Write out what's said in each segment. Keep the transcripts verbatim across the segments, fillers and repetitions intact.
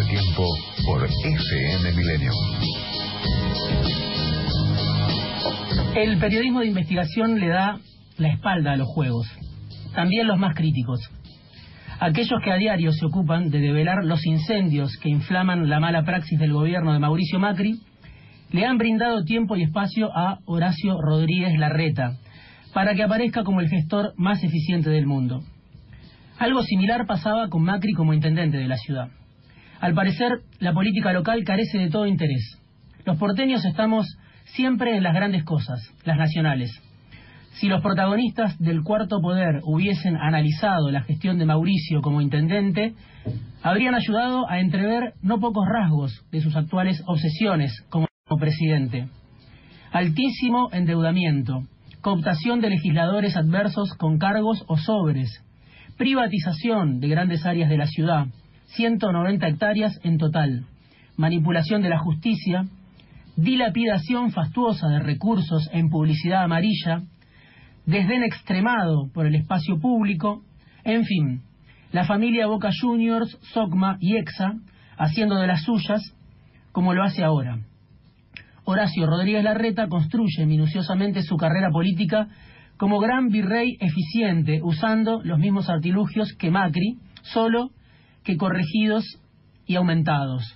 tiempo por F M Milenio. El periodismo de investigación le da la espalda a los juegos, también los más críticos. Aquellos que a diario se ocupan de develar los incendios que inflaman la mala praxis del gobierno de Mauricio Macri, le han brindado tiempo y espacio a Horacio Rodríguez Larreta, para que aparezca como el gestor más eficiente del mundo. Algo similar pasaba con Macri como intendente de la ciudad. Al parecer, la política local carece de todo interés. Los porteños estamos siempre en las grandes cosas, las nacionales. Si los protagonistas del Cuarto Poder hubiesen analizado la gestión de Mauricio como intendente, habrían ayudado a entrever no pocos rasgos de sus actuales obsesiones como presidente. Altísimo endeudamiento, cooptación de legisladores adversos con cargos o sobres, privatización de grandes áreas de la ciudad, ciento noventa hectáreas en total, manipulación de la justicia, dilapidación fastuosa de recursos en publicidad amarilla, desdén extremado por el espacio público, en fin, la familia Boca Juniors, Socma y Exa haciendo de las suyas como lo hace ahora. Horacio Rodríguez Larreta construye minuciosamente su carrera política como gran virrey eficiente, usando los mismos artilugios que Macri, solo que corregidos y aumentados.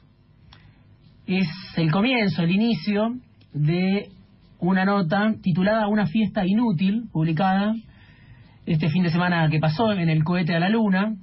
Es el comienzo, el inicio de una nota titulada Una fiesta inútil, publicada este fin de semana que pasó en El cohete a la luna,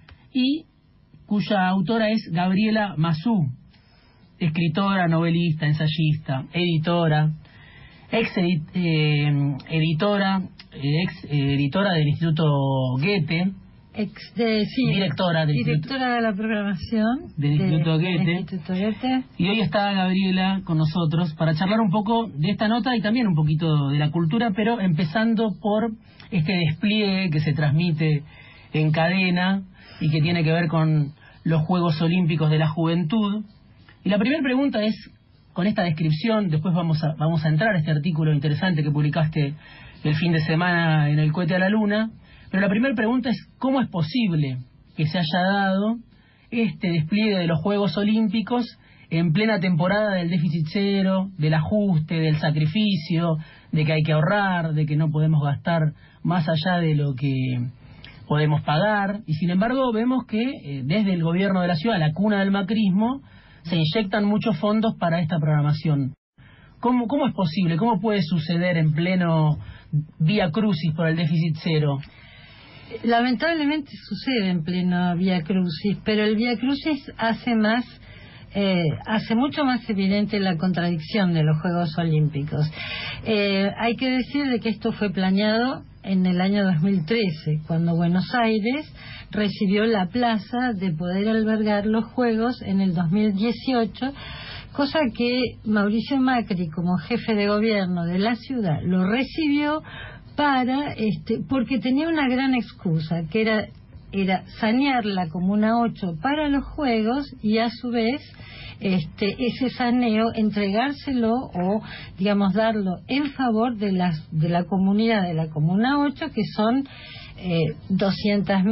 y cuya autora es Gabriela Mazú, escritora, novelista, ensayista, editora, ex edit, eh, editora, ex eh, editora del Instituto Goethe, ex de, sí, directora del directora de la programación del de, Instituto Goethe. del Instituto Goethe. Y hoy está Gabriela con nosotros para charlar un poco de esta nota y también un poquito de la cultura, pero empezando por este despliegue que se transmite en cadena y que tiene que ver con los Juegos Olímpicos de la Juventud. Y la primera pregunta es, con esta descripción, después vamos a, vamos a entrar a este artículo interesante que publicaste el fin de semana en El cohete a la luna, pero la primera pregunta es, ¿cómo es posible que se haya dado este despliegue de los Juegos Olímpicos en plena temporada del déficit cero, del ajuste, del sacrificio, de que hay que ahorrar, de que no podemos gastar más allá de lo que podemos pagar? Y sin embargo vemos que eh, desde el gobierno de la ciudad, la cuna del macrismo, se inyectan muchos fondos para esta programación. ¿Cómo, cómo es posible? ¿Cómo puede suceder en pleno vía crucis por el déficit cero? Lamentablemente sucede en pleno vía crucis, pero el vía crucis hace más, eh, hace mucho más evidente la contradicción de los Juegos Olímpicos. Eh, hay que decir de que esto fue planeado en el año dos mil trece, cuando Buenos Aires recibió la plaza de poder albergar los Juegos en el dos mil dieciocho, cosa que Mauricio Macri, como jefe de gobierno de la ciudad, lo recibió para este porque tenía una gran excusa, que era era sanear la Comuna ocho para los Juegos y a su vez este ese saneo entregárselo o digamos darlo en favor de las de la comunidad de la Comuna ocho, que son eh, doscientas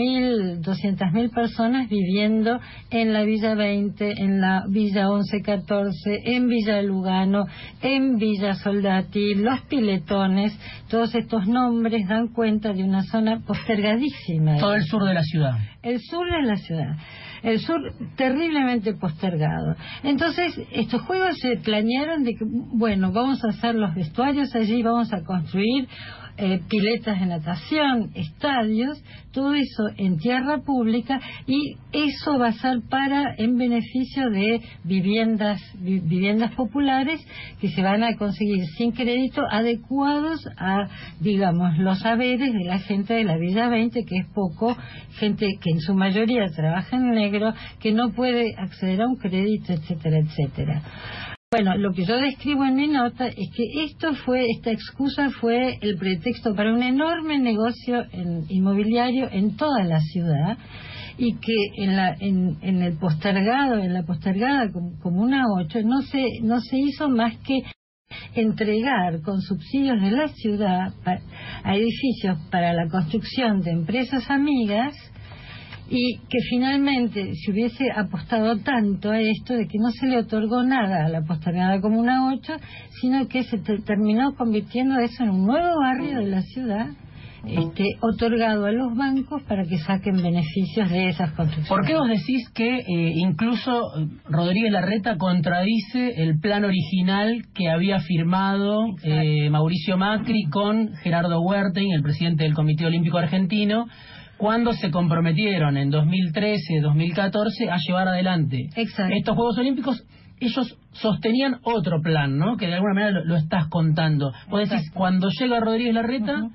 mil personas viviendo en la Villa veinte, en la Villa once catorce, en Villa Lugano, en Villa Soldati, Los Piletones. Todos estos nombres dan cuenta de una zona postergadísima. Todo el sur de la ciudad. El sur de la ciudad. El sur terriblemente postergado. Entonces, estos juegos se planearon de que, bueno, vamos a hacer los vestuarios allí, vamos a construir eh, piletas de natación, estadios, todo eso en tierra pública, y eso va a ser para, en beneficio de viviendas, vi, viviendas populares que se van a conseguir sin crédito, adecuados a, digamos, los saberes de la gente de la Villa veinte, que es poco, gente que en su mayoría trabaja en negro, que no puede acceder a un crédito, etcétera, etcétera. Bueno, lo que yo describo en mi nota es que esto fue, esta excusa fue el pretexto para un enorme negocio en, inmobiliario en toda la ciudad, y que en la en, en el postergado, en la postergada Comuna ocho no se no se hizo más que entregar con subsidios de la ciudad a, a edificios para la construcción de empresas amigas y que finalmente se hubiese apostado tanto a esto de que no se le otorgó nada a la postergada Comuna ocho, sino que se te terminó convirtiendo eso en un nuevo barrio de la ciudad, este, otorgado a los bancos para que saquen beneficios de esas construcciones. ¿Por qué vos decís que eh, incluso Rodríguez Larreta contradice el plan original que había firmado eh, Mauricio Macri con Gerardo Huertain, el presidente del Comité Olímpico Argentino, cuando se comprometieron en dos mil trece, dos mil catorce a llevar adelante Exacto. estos Juegos Olímpicos? Ellos sostenían otro plan, ¿no? Que de alguna manera lo, lo estás contando. Vos decís, cuando llega Rodríguez Larreta, uh-huh,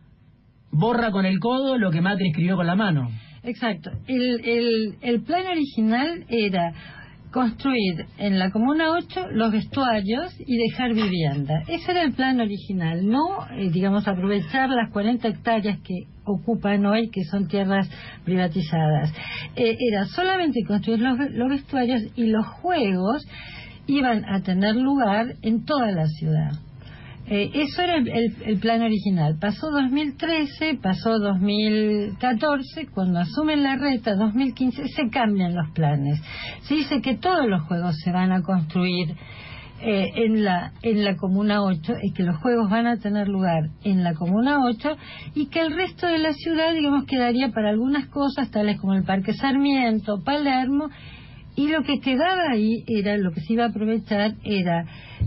borra con el codo lo que Macri escribió con la mano. Exacto. El, el, el plan original era construir en la Comuna ocho los vestuarios y dejar vivienda. Ese era el plan original, no, eh, digamos, aprovechar las cuarenta hectáreas que ocupan hoy, que son tierras privatizadas. Eh, era solamente construir los, los vestuarios, y los juegos iban a tener lugar en toda la ciudad. Eh, eso era el, el, el plan original. Pasó dos mil trece, pasó dos mil catorce, cuando asumen Larreta, dos mil quince, se cambian los planes. Se dice que todos los juegos se van a construir eh, en la en la Comuna ocho, y que los juegos van a tener lugar en la Comuna ocho, y que el resto de la ciudad, digamos, quedaría para algunas cosas, tales como el Parque Sarmiento, Palermo. Y lo que quedaba ahí era, lo que se iba a aprovechar era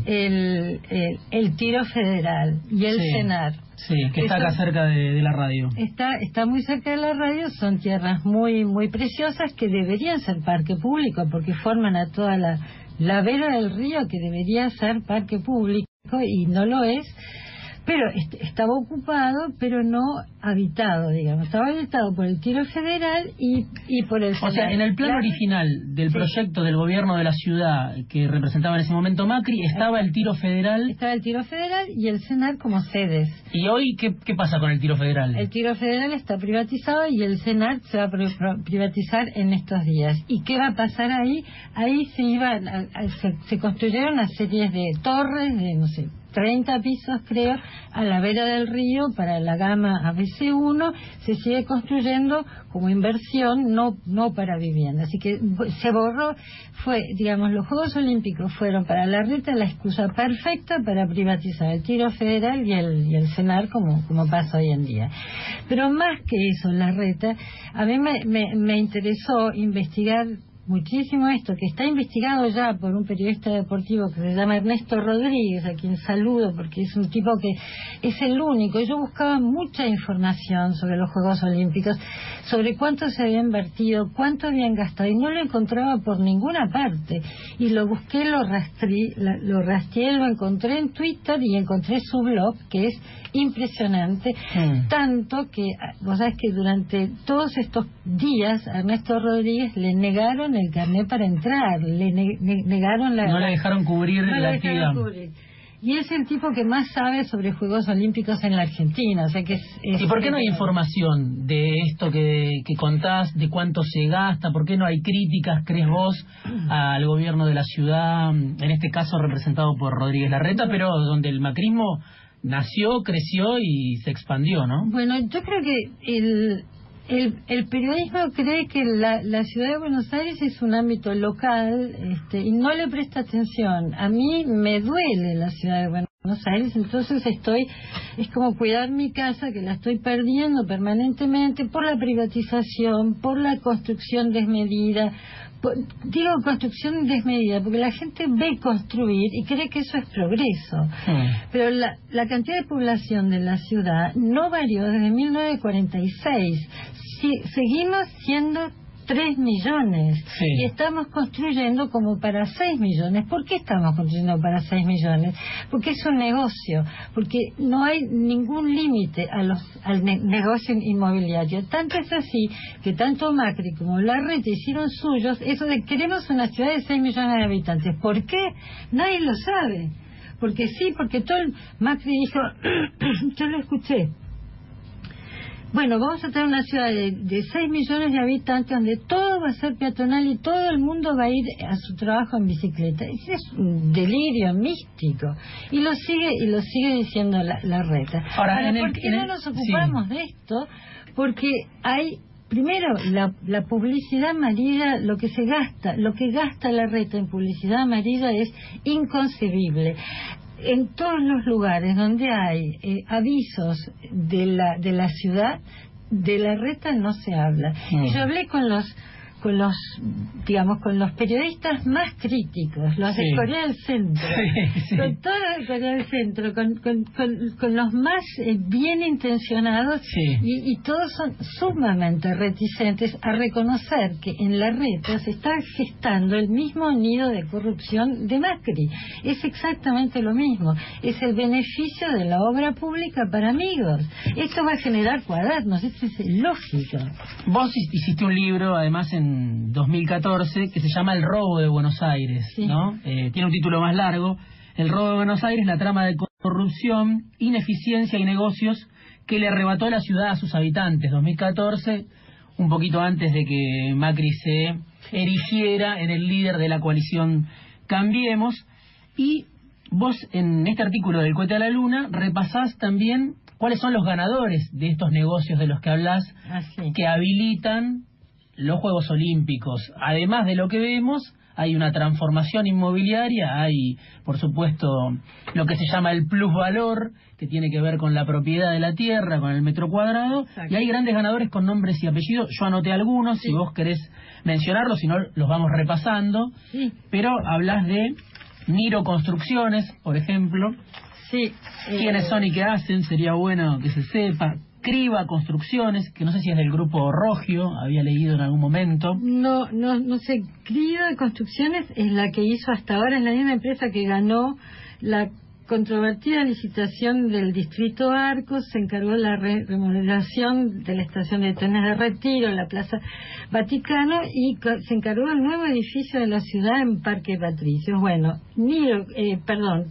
el, el, el Tiro Federal y el sí, Cenar. Sí, que está acá cerca de, de la radio. Está está muy cerca de la radio, son tierras muy muy preciosas que deberían ser parque público, porque forman a toda la, la vera del río, que debería ser parque público, y no lo es. Pero est estaba ocupado, pero no habitado, digamos. Estaba habitado por el Tiro Federal y, y por el... O sea, en el plan la... original del sí. proyecto del gobierno de la ciudad que representaba en ese momento Macri, estaba el Tiro Federal... Estaba el Tiro Federal y el Cenar como sedes. ¿Y hoy qué, qué pasa con el Tiro Federal? El Tiro Federal está privatizado y el Cenar se va a privatizar en estos días. ¿Y qué va a pasar ahí? Ahí se iban a, a, se, se construyeron una serie de torres, de, no sé, treinta pisos, creo, a la vera del río para la gama A B C uno. Se sigue construyendo como inversión, no no para vivienda. Así que se borró. Fue, digamos, los Juegos Olímpicos fueron para Larreta la excusa perfecta para privatizar el Tiro Federal y el y el Cenar, como como pasa hoy en día. Pero más que eso, Larreta, a mí me, me, me interesó investigar muchísimo esto, que está investigado ya por un periodista deportivo que se llama Ernesto Rodríguez, a quien saludo porque es un tipo que es el único. Yo buscaba mucha información sobre los Juegos Olímpicos, sobre cuánto se había invertido, cuánto habían gastado, y no lo encontraba por ninguna parte. Y lo busqué, lo rastreé, lo rastreé, lo encontré en Twitter y encontré su blog, que es impresionante, mm. tanto que vos sabés que durante todos estos días a Ernesto Rodríguez le negaron el carnet para entrar, le ne ne negaron la... No le dejaron cubrir no la le actividad. Cubrir. Y es el tipo que más sabe sobre Juegos Olímpicos en la Argentina, o sea que es... es ¿Y por qué no hay información de esto que, que contás, de cuánto se gasta? ¿Por qué no hay críticas, crees vos, al gobierno de la ciudad, en este caso representado por Rodríguez Larreta, pero donde el macrismo nació, creció y se expandió, ¿no? Bueno, yo creo que el, el, el periodismo cree que la, la ciudad de Buenos Aires es un ámbito local, este, y no le presta atención. A mí me duele la ciudad de Buenos Aires, entonces estoy, es como cuidar mi casa, que la estoy perdiendo permanentemente por la privatización, por la construcción desmedida. Digo construcción desmedida porque la gente ve construir y cree que eso es progreso, mm. pero la, la cantidad de población de la ciudad no varió desde mil novecientos cuarenta y seis. Si, seguimos siendo tres millones, sí, y estamos construyendo como para seis millones. ¿Por qué estamos construyendo para seis millones? Porque es un negocio, porque no hay ningún límite a los al ne negocio inmobiliario. Tanto es así que tanto Macri como Larreta hicieron suyos eso de queremos una ciudad de seis millones de habitantes. ¿Por qué? Nadie lo sabe. Porque sí, porque todo el Macri dijo, yo lo escuché, bueno, vamos a tener una ciudad de, de seis millones de habitantes donde todo va a ser peatonal y todo el mundo va a ir a su trabajo en bicicleta. Ese es un delirio místico. Y lo sigue y lo sigue diciendo la, la Reta. Ahora, Ahora ¿por qué no nos ocupamos sí. de esto? Porque hay primero, la, la publicidad amarilla, lo que se gasta, lo que gasta la reta en publicidad amarilla es inconcebible. En todos los lugares donde hay eh, avisos de la de la ciudad, de la reta no se habla. Mm. Yo hablé con los con los digamos con los periodistas más críticos, los sí. de Corea del Centro, sí, sí. con todos los de Corea del Centro, con, con, con, con los más eh, bien intencionados, sí. y, y todos son sumamente reticentes a reconocer que en la reta se está gestando el mismo nido de corrupción de Macri. Es exactamente lo mismo, es el beneficio de la obra pública para amigos. Esto va a generar cuadernos, esto es lógico. Vos hiciste un libro, además, en dos mil catorce, que se llama El robo de Buenos Aires, sí. ¿no? Eh, tiene un título más largo. El robo de Buenos Aires, la trama de corrupción, ineficiencia y negocios que le arrebató la ciudad a sus habitantes. dos mil catorce, un poquito antes de que Macri se erigiera en el líder de la coalición Cambiemos. Y vos, en este artículo del Cohete a la Luna, repasás también cuáles son los ganadores de estos negocios de los que hablás, ah, sí. que habilitan los Juegos Olímpicos. Además de lo que vemos, hay una transformación inmobiliaria, hay, por supuesto, lo que se llama el plusvalor, que tiene que ver con la propiedad de la tierra, con el metro cuadrado. Exacto. Y hay grandes ganadores con nombres y apellidos. Yo anoté algunos, sí. si vos querés mencionarlos, si no, los vamos repasando. Sí. Pero hablas de Niro Construcciones, por ejemplo. Sí. ¿Quiénes eh... son y qué hacen? Sería bueno que se sepa. Criba Construcciones, que no sé si es del grupo Rogio, había leído en algún momento. No, no, no sé. Criba Construcciones es la que hizo hasta ahora, es la misma empresa que ganó la controvertida licitación del Distrito Arcos, se encargó de la re remodelación de la estación de trenes de Retiro, la Plaza Vaticano, y se encargó del nuevo edificio de la ciudad en Parque Patricios. Bueno, Niro, eh, perdón,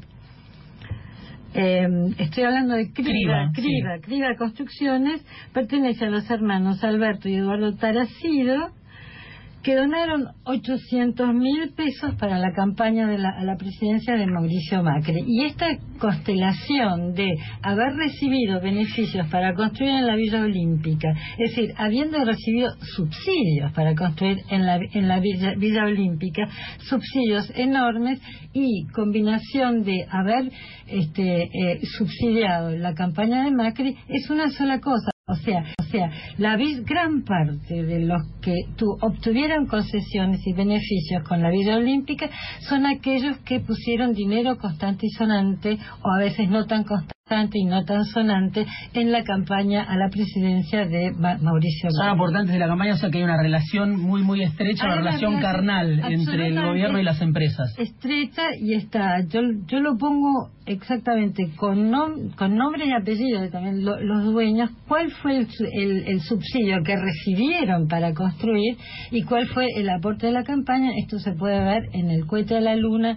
Eh, estoy hablando de Criba, Criba, Criba, sí. Criba Construcciones, pertenece a los hermanos Alberto y Eduardo Taracido, que donaron ochocientos mil pesos para la campaña de la, a la presidencia de Mauricio Macri. Y esta constelación de haber recibido beneficios para construir en la Villa Olímpica, es decir, habiendo recibido subsidios para construir en la, en la Villa, Villa Olímpica, subsidios enormes, y combinación de haber este, eh, subsidiado la campaña de Macri, es una sola cosa. O sea, o sea, la gran parte de los que tu, obtuvieron concesiones y beneficios con la Villa Olímpica son aquellos que pusieron dinero constante y sonante, o a veces no tan constante y no tan sonante, en la campaña a la presidencia de Ma Mauricio Macri. Son aportantes de la campaña, o sea que hay una relación muy muy estrecha, una relación carnal entre el gobierno y las empresas. Estrecha, y está, yo yo lo pongo exactamente con, nom con nombre y apellido también lo, los dueños, cuál fue el, el, el subsidio que recibieron para construir y cuál fue el aporte de la campaña. Esto se puede ver en el Cohete a la Luna.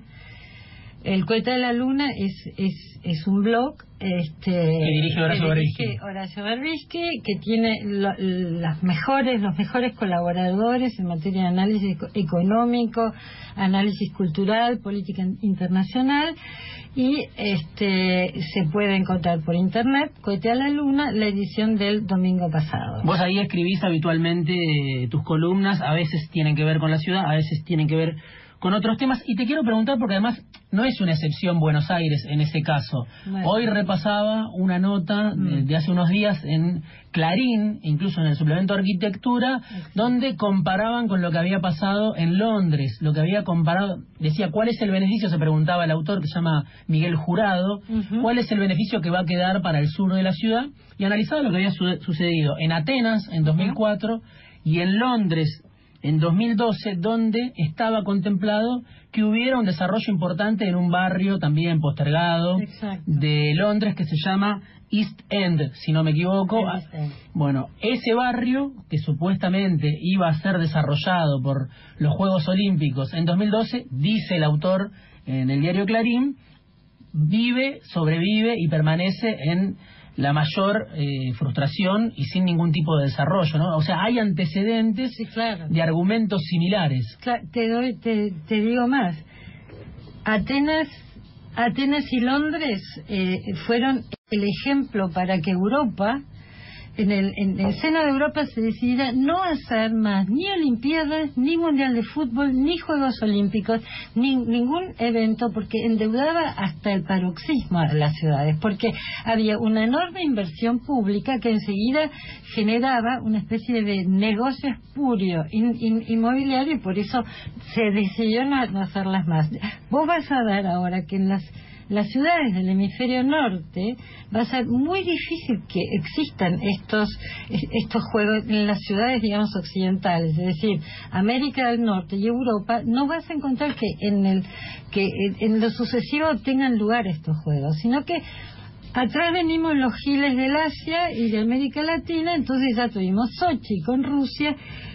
El Cohete a la Luna es es es un blog este que dirige Horacio Berbisky, Horacio Berbisky, que tiene lo, las mejores los mejores colaboradores en materia de análisis económico, análisis cultural, política internacional, y este se puede encontrar por internet. Cohete a la Luna, la edición del domingo pasado. Vos ahí escribís habitualmente eh, tus columnas, a veces tienen que ver con la ciudad, a veces tienen que ver con otros temas, y te quiero preguntar, porque además no es una excepción Buenos Aires en ese caso. Bueno. Hoy repasaba una nota mm. de, de hace unos días en Clarín, incluso en el suplemento de Arquitectura, sí. donde comparaban con lo que había pasado en Londres, lo que había comparado, decía, ¿cuál es el beneficio? Se preguntaba el autor, que se llama Miguel Jurado, uh-huh. ¿cuál es el beneficio que va a quedar para el sur de la ciudad? Y analizaba lo que había su sucedido en Atenas en dos mil cuatro uh-huh. y en Londres en dos mil doce, donde estaba contemplado que hubiera un desarrollo importante en un barrio también postergado Exacto. de Londres que se llama East End, si no me equivoco. Bueno, ese barrio, que supuestamente iba a ser desarrollado por los Juegos Olímpicos en dos mil doce, dice el autor en el diario Clarín, vive, sobrevive y permanece en la mayor eh, frustración y sin ningún tipo de desarrollo, ¿no? O sea, hay antecedentes sí, claro. de argumentos similares. Claro, te doy, te, te digo más. Atenas, Atenas y Londres eh, fueron el ejemplo para que Europa en el, en el seno de Europa se decidiera no hacer más ni Olimpiadas, ni Mundial de Fútbol, ni Juegos Olímpicos, ni ningún evento, porque endeudaba hasta el paroxismo a las ciudades, porque había una enorme inversión pública que enseguida generaba una especie de negocio espurio in, in, inmobiliario, y por eso se decidió no, no hacerlas más. Vos vas a ver ahora que en las las ciudades del hemisferio norte va a ser muy difícil que existan estos estos juegos en las ciudades, digamos, occidentales, es decir, América del Norte y Europa. No vas a encontrar que en el que en lo sucesivo tengan lugar estos juegos, sino que atrás venimos los giles del Asia y de América Latina. Entonces ya tuvimos Sochi con Rusia,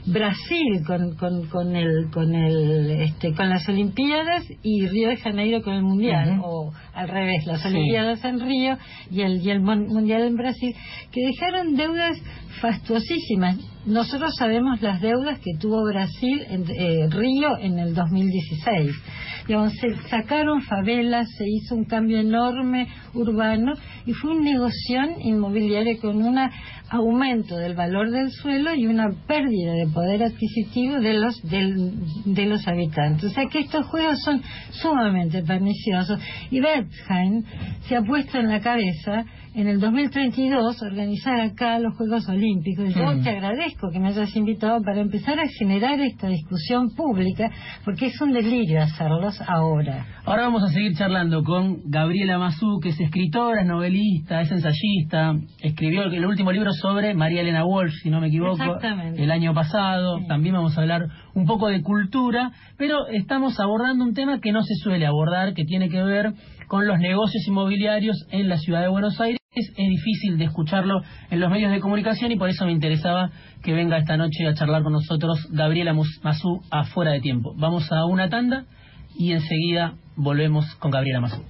Brasil con con con el con el este con las Olimpiadas, y Río de Janeiro con el Mundial, uh-huh. o al revés, las Olimpiadas sí. en Río y el y el Mundial en Brasil, que dejaron deudas fastuosísimas. Nosotros sabemos las deudas que tuvo Brasil en eh, Río en el dos mil dieciséis. Digamos, se sacaron favelas, se hizo un cambio enorme urbano, y fue un negoción inmobiliario con un aumento del valor del suelo y una pérdida de poder adquisitivo de los del, de los habitantes. O sea que estos juegos son sumamente perniciosos, y Wertheim se ha puesto en la cabeza en el dos mil treinta y dos organizar acá los Juegos Olímpicos. Yo mm. te agradezco que me hayas invitado para empezar a generar esta discusión pública, porque es un delirio hacerlos ahora. Ahora vamos a seguir charlando con Gabriela Mazú, que es escritora, es novelista, es ensayista, escribió el último libro sobre María Elena Walsh, si no me equivoco, el año pasado. Sí. También vamos a hablar un poco de cultura, pero estamos abordando un tema que no se suele abordar, que tiene que ver con los negocios inmobiliarios en la ciudad de Buenos Aires. Es, es difícil de escucharlo en los medios de comunicación, y por eso me interesaba que venga esta noche a charlar con nosotros Gabriela Mazú a Fuera de Tiempo. Vamos a una tanda y enseguida volvemos con Gabriela Mazú.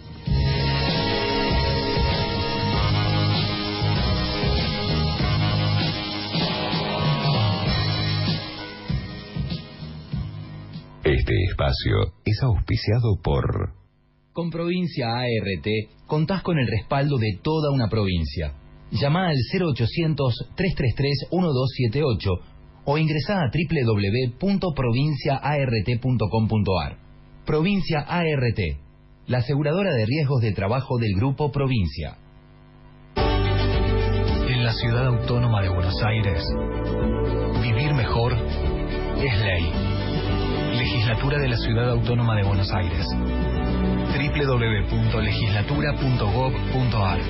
Este espacio es auspiciado por... Con Provincia A R T contás con el respaldo de toda una provincia. Llama al cero ochocientos, tres tres tres, uno dos siete ocho o ingresá a doble u doble u doble u punto provincia a r t punto com punto a r. Provincia A R T, la aseguradora de riesgos de trabajo del Grupo Provincia. En la ciudad autónoma de Buenos Aires, vivir mejor es ley. Legislatura de la Ciudad Autónoma de Buenos Aires. doble u doble u doble u punto legislatura punto gob punto a r.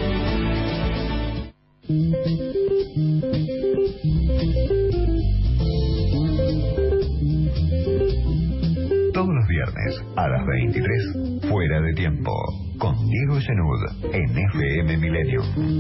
Todos los viernes a las veintitrés, Fuera de Tiempo, con Diego Genud en F M Milenio.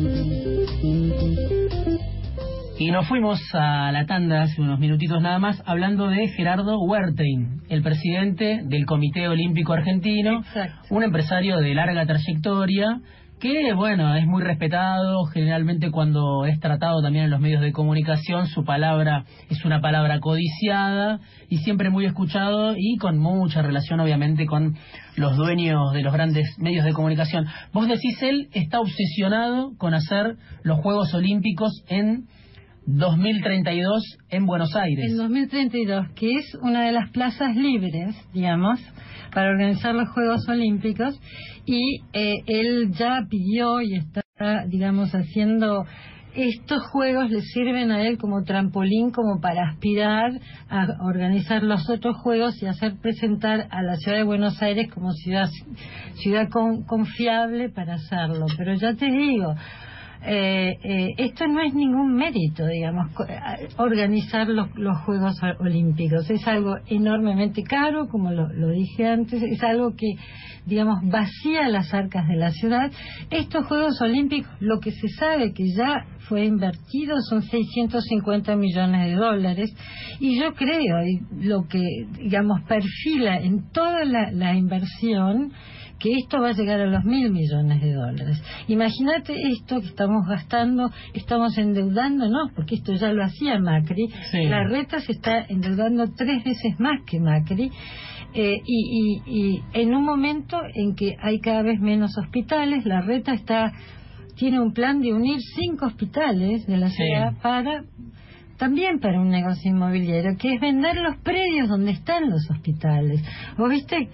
Y nos fuimos a la tanda hace unos minutitos nada más, hablando de Gerardo Wertheim, el presidente del Comité Olímpico Argentino. Exacto. Un empresario de larga trayectoria que, bueno, es muy respetado. Generalmente cuando es tratado también en los medios de comunicación, su palabra es una palabra codiciada y siempre muy escuchado, y con mucha relación obviamente con los dueños de los grandes medios de comunicación. Vos decís, él está obsesionado con hacer los Juegos Olímpicos en dos mil treinta y dos en Buenos Aires. En dos mil treinta y dos, que es una de las plazas libres, digamos, para organizar los Juegos Olímpicos, y eh, él ya pidió y está, digamos, haciendo... Estos juegos le sirven a él como trampolín, como para aspirar a organizar los otros juegos y hacer presentar a la ciudad de Buenos Aires como ciudad, ciudad con, confiable para hacerlo. Pero ya te digo... Eh, eh, esto no es ningún mérito, digamos, organizar los, los Juegos Olímpicos. Es algo enormemente caro, como lo, lo dije antes, es algo que, digamos, vacía las arcas de la ciudad. Estos Juegos Olímpicos, lo que se sabe que ya fue invertido son seiscientos cincuenta millones de dólares, y yo creo, y lo que, digamos, perfila en toda la, la inversión, que esto va a llegar a los mil millones de dólares. Imagínate esto que estamos gastando, estamos endeudándonos, porque esto ya lo hacía Macri. Sí. La Reta se está endeudando tres veces más que Macri, eh, y, y, y en un momento en que hay cada vez menos hospitales, la Reta está tiene un plan de unir cinco hospitales de la Sí. ciudad para también para un negocio inmobiliario, que es vender los predios donde están los hospitales. ¿Vos viste?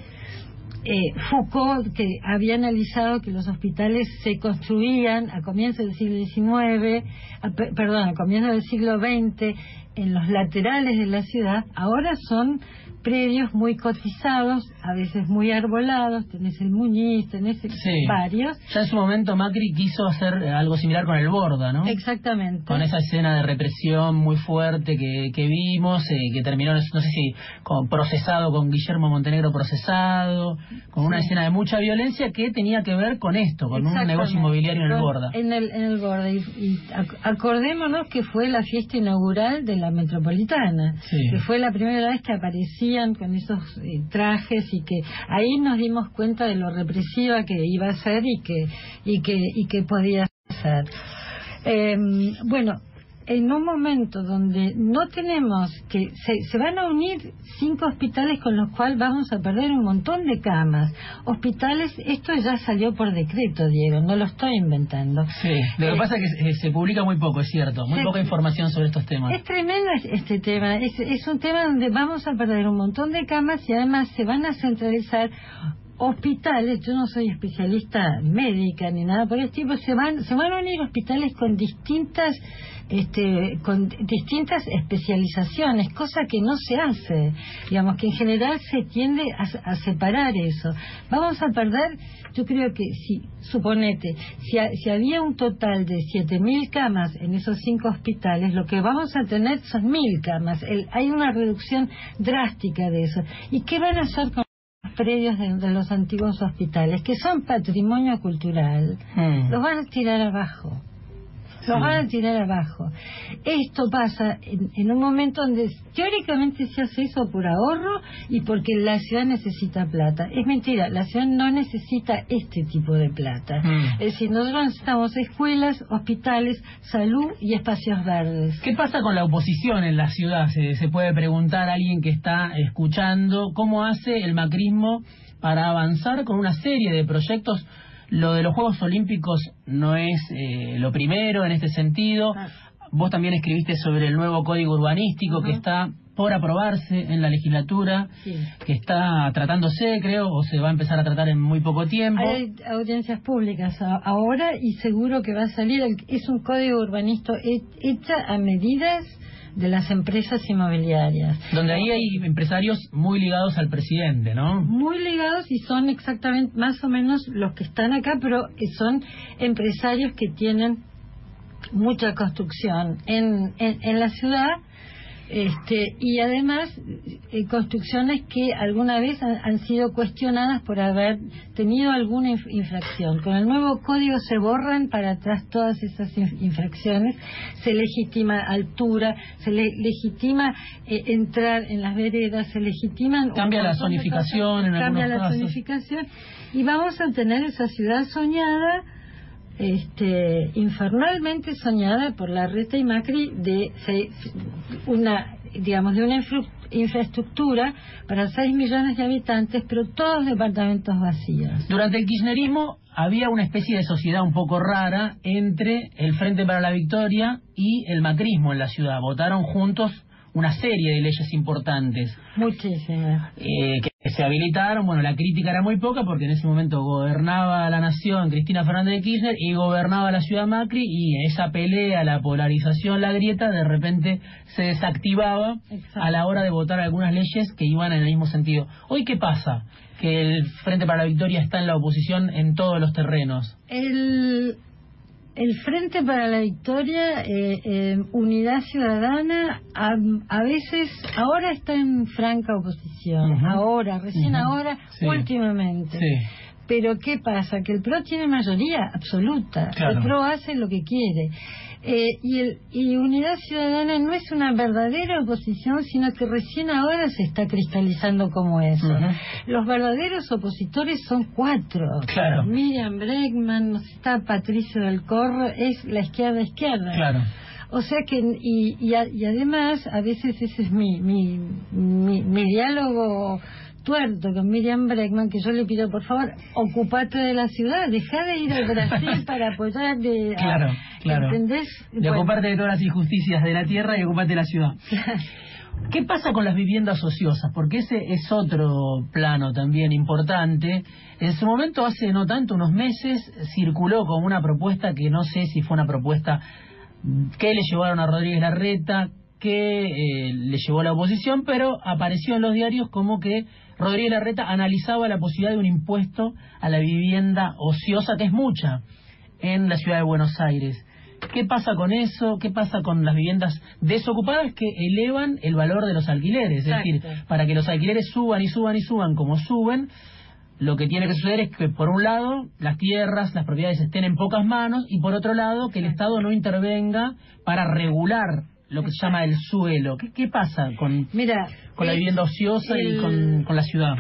Eh, Foucault, que había analizado que los hospitales se construían a comienzos del siglo diecinueve, a, perdón, a comienzos del siglo veinte, en los laterales de la ciudad, ahora son predios muy cotizados, a veces muy arbolados, tenés el Muñiz, tenés Sí. varios. Ya en su momento Macri quiso hacer algo similar con el Borda, ¿no? Exactamente. Con esa escena de represión muy fuerte que, que vimos, eh, que terminó, no sé si con, procesado, con Guillermo Montenegro procesado, con una Sí. escena de mucha violencia que tenía que ver con esto, con un negocio inmobiliario en el Con- Borda. En el, en el Borda. Y, y ac- acordémonos que fue la fiesta inaugural de la Metropolitana, Sí. que fue la primera vez que aparecían con esos eh, trajes, y que ahí nos dimos cuenta de lo represiva que iba a ser y que y que y que podía ser. Eh, bueno, en un momento donde no tenemos que se, se van a unir cinco hospitales, con los cuales vamos a perder un montón de camas, hospitales, esto ya salió por decreto, Diego, no lo estoy inventando. Sí, lo que Eh, pasa es que se, se publica muy poco, es cierto, muy sí. poca información sobre estos temas. Es tremendo este tema, es, es un tema donde vamos a perder un montón de camas, y además se van a centralizar hospitales. Yo no soy especialista médica ni nada por el tipo, se van se van a unir hospitales con distintas este con distintas especializaciones, cosa que no se hace, digamos que en general se tiende a, a separar eso. Vamos a perder, yo creo que si suponete si, ha- si había un total de siete mil camas en esos cinco hospitales, lo que vamos a tener son mil camas. El, hay una reducción drástica de eso. ¿Y qué van a hacer con los predios de, de los antiguos hospitales, que son patrimonio cultural? Mm. Los van a tirar abajo. Los Sí. van a tirar abajo. Esto pasa en, en un momento donde teóricamente se hace eso por ahorro y porque la ciudad necesita plata. Es mentira, la ciudad no necesita este tipo de plata. Mm. Es decir, nosotros necesitamos escuelas, hospitales, salud y espacios verdes. ¿Qué pasa con la oposición en la ciudad? Se, se puede preguntar a alguien que está escuchando cómo hace el macrismo para avanzar con una serie de proyectos. Lo de los Juegos Olímpicos no es eh, lo primero en este sentido. Ah. Vos también escribiste sobre el nuevo código urbanístico Ajá. que está por aprobarse en la legislatura, Sí. que está tratándose, creo, o se va a empezar a tratar en muy poco tiempo. Hay audiencias públicas a- ahora, y seguro que va a salir. el- Es un código urbanístico he- hecha a medidas de las empresas inmobiliarias. Donde ahí hay empresarios muy ligados al presidente, ¿no? Muy ligados, y son exactamente más o menos los que están acá, pero eh, son empresarios que tienen mucha construcción en, en, en la ciudad, este, y además eh, construcciones que alguna vez han, han sido cuestionadas por haber tenido alguna inf- infracción. Con el nuevo código se borran para atrás todas esas inf- infracciones, se legitima altura, se le- legitima eh, entrar en las veredas, se legitiman... un Cambia la montón de zonificación cosas, en cambia algunos la casos. zonificación, y vamos a tener esa ciudad soñada, este, infernalmente soñada por la Reta y Macri, de se- una, digamos, de una infru- infraestructura para seis millones de habitantes, pero todos departamentos vacíos. Durante el kirchnerismo había una especie de sociedad un poco rara entre el Frente para la Victoria y el macrismo en la ciudad. Votaron juntos una serie de leyes importantes Muchísimas. eh, que se habilitaron. Bueno, la crítica era muy poca porque en ese momento gobernaba la nación Cristina Fernández de Kirchner y gobernaba la ciudad Macri, y esa pelea, la polarización, la grieta, de repente se desactivaba Exacto. a la hora de votar algunas leyes que iban en el mismo sentido. ¿Hoy qué pasa? Que el Frente para la Victoria está en la oposición en todos los terrenos. El, el Frente para la Victoria, eh, eh, Unidad Ciudadana, a, a veces, ahora está en franca oposición, Ujú. ahora, recién Ujú. ahora, Sí. últimamente. Sí. Pero ¿qué pasa? Que el PRO tiene mayoría absoluta. Claro. El PRO hace lo que quiere. Eh, y, el, y Unidad Ciudadana no es una verdadera oposición, sino que recién ahora se está cristalizando como eso. Ujú. Los verdaderos opositores son cuatro. Claro. Miriam Bregman, está Patricio del Corro, es la izquierda izquierda. Claro. O sea que, y, y, a- y además, a veces ese es mi, mi, mi, mi diálogo tuerto con Miriam Bregman, que yo le pido, por favor, ocupate de la ciudad, dejá de ir al Brasil para apoyar de... Claro, a, claro. ¿Entendés? De Bueno. ocuparte de todas las injusticias de la tierra y ocuparte de la ciudad. ¿Qué pasa con las viviendas ociosas? Porque ese es otro plano también importante. En su momento, hace no tanto, unos meses, circuló como una propuesta que no sé si fue una propuesta que le llevaron a Rodríguez Larreta, que eh, le llevó a la oposición, pero apareció en los diarios como que Rodríguez Larreta analizaba la posibilidad de un impuesto a la vivienda ociosa, que es mucha, en la ciudad de Buenos Aires. ¿Qué pasa con eso? ¿Qué pasa con las viviendas desocupadas que elevan el valor de los alquileres? Exacto. Es decir, para que los alquileres suban y suban y suban como suben, lo que tiene que suceder es que, por un lado, las tierras, las propiedades estén en pocas manos, y por otro lado, que el Estado no intervenga para regular lo que se llama el suelo. ¿Qué, qué pasa con, Mira, con la el, vivienda ociosa el, y con, con la ciudad?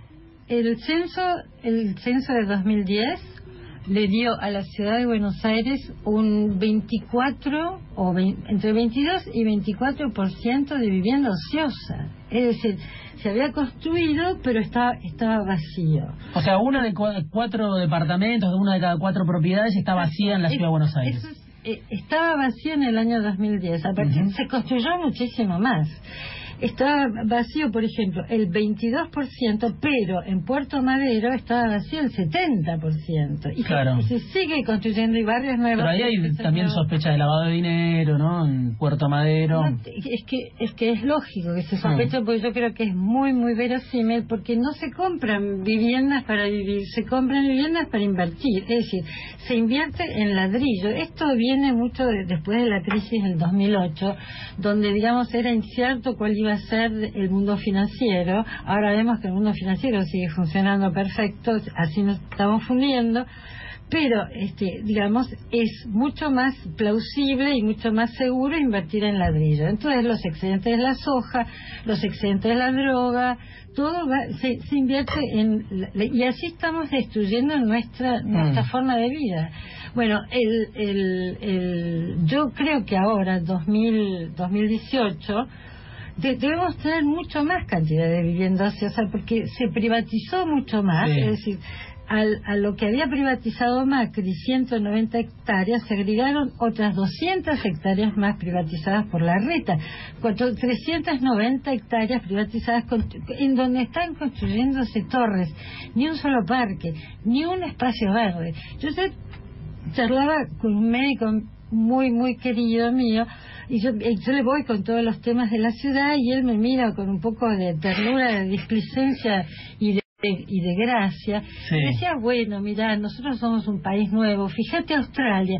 El censo, el censo de dos mil diez le dio a la ciudad de Buenos Aires un veinticuatro, o veinte, entre veintidós y veinticuatro por ciento de vivienda ociosa. Es decir, se había construido, pero estaba, estaba vacío. O sea, una de cu- cuatro departamentos, una de cada cuatro propiedades está vacía en la ciudad de Buenos Aires. Eso es, eh, estaba vacío en el año dos mil diez. A partir, Uh-huh. se construyó muchísimo más. Estaba vacío, por ejemplo, el veintidós por ciento, pero en Puerto Madero estaba vacío el setenta por ciento. Y, Claro. se, y se sigue construyendo, y barrios nuevos. Pero ahí hay empiezan también nuevos. sospecha de lavado de dinero, ¿no? En Puerto Madero. No, es que es que es lógico que se sospeche, Hmm. porque yo creo que es muy muy verosímil, porque no se compran viviendas para vivir, se compran viviendas para invertir. Es decir, se invierte en ladrillo. Esto viene mucho de- después de la crisis del dos mil ocho, donde, digamos, era incierto cuál iba a ser el mundo financiero. Ahora vemos que el mundo financiero sigue funcionando perfecto, así nos estamos fundiendo. Pero, este, digamos, es mucho más plausible y mucho más seguro invertir en ladrillo. Entonces, los excedentes de la soja, los excedentes de la droga, todo va, se, se invierte en... la- y así estamos destruyendo nuestra nuestra Mm. forma de vida. Bueno, el, el, el, yo creo que ahora, dos mil, dos mil dieciocho... De, debemos tener mucho más cantidad de vivienda ociosa, porque se privatizó mucho más. Sí. Es decir, al, a lo que había privatizado Macri, ciento noventa hectáreas, se agregaron otras doscientas hectáreas más privatizadas por Larreta, Cuatro- trescientas noventa hectáreas privatizadas con, en donde están construyéndose torres, ni un solo parque, ni un espacio verde. Yo ayer charlaba con un médico muy, muy querido mío, y yo, y yo le voy con todos los temas de la ciudad, y él me mira con un poco de ternura, de displicencia y de, de- y de gracia. Sí. Y decía, bueno, mira, nosotros somos un país nuevo, fíjate Australia.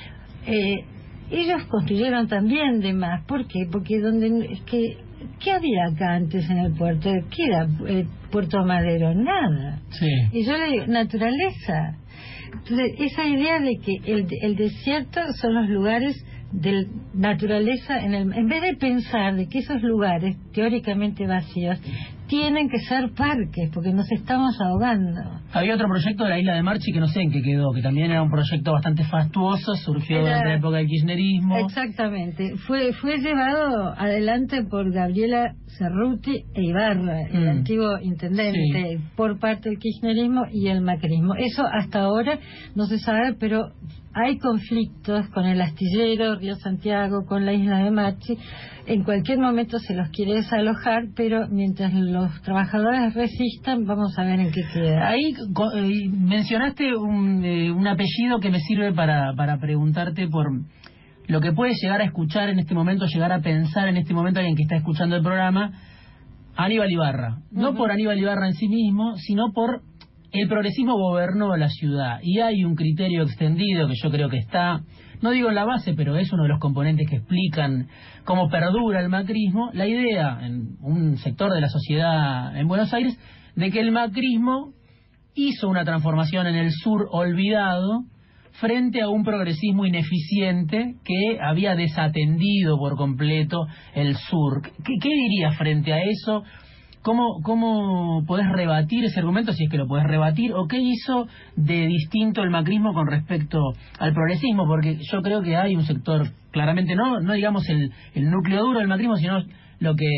Eh, ellos construyeron también de más. ¿Por qué? Porque donde es que ¿qué había acá antes en el puerto? ¿Qué era eh, Puerto Madero? Nada. Sí. Y yo le digo, naturaleza. Entonces, esa idea de que el, el desierto son los lugares de naturaleza, en, el, en vez de pensar de que esos lugares teóricamente vacíos tienen que ser parques, porque nos estamos ahogando. Había otro proyecto de la isla de Marchi que no sé en qué quedó, que también era un proyecto bastante fastuoso, surgió Era- durante la época del kirchnerismo. Exactamente. Fue fue llevado adelante por Gabriela Cerruti e Ibarra, el Mm. antiguo intendente, por parte del kirchnerismo y el macrismo. Eso hasta ahora no se sabe, pero hay conflictos con el astillero Río Santiago, con la isla de Marchi. En cualquier momento se los quiere desalojar, pero mientras los trabajadores resistan, vamos a ver en qué queda. Ahí co- eh, mencionaste un, eh, un apellido que me sirve para, para preguntarte por lo que puede llegar a escuchar en este momento, llegar a pensar en este momento alguien que está escuchando el programa, Aníbal Ibarra. No Ujú. por Aníbal Ibarra en sí mismo, sino por el progresismo gobernó la ciudad. Y hay un criterio extendido que yo creo que está, no digo en la base, pero es uno de los componentes que explican cómo perdura el macrismo, la idea en un sector de la sociedad en Buenos Aires de que el macrismo hizo una transformación en el sur olvidado frente a un progresismo ineficiente que había desatendido por completo el sur. ¿Qué, qué dirías frente a eso? ¿Cómo, ¿Cómo podés rebatir ese argumento, si es que lo podés rebatir? ¿O qué hizo de distinto el macrismo con respecto al progresismo? Porque yo creo que hay un sector, claramente no no digamos el, el núcleo duro del macrismo, sino lo que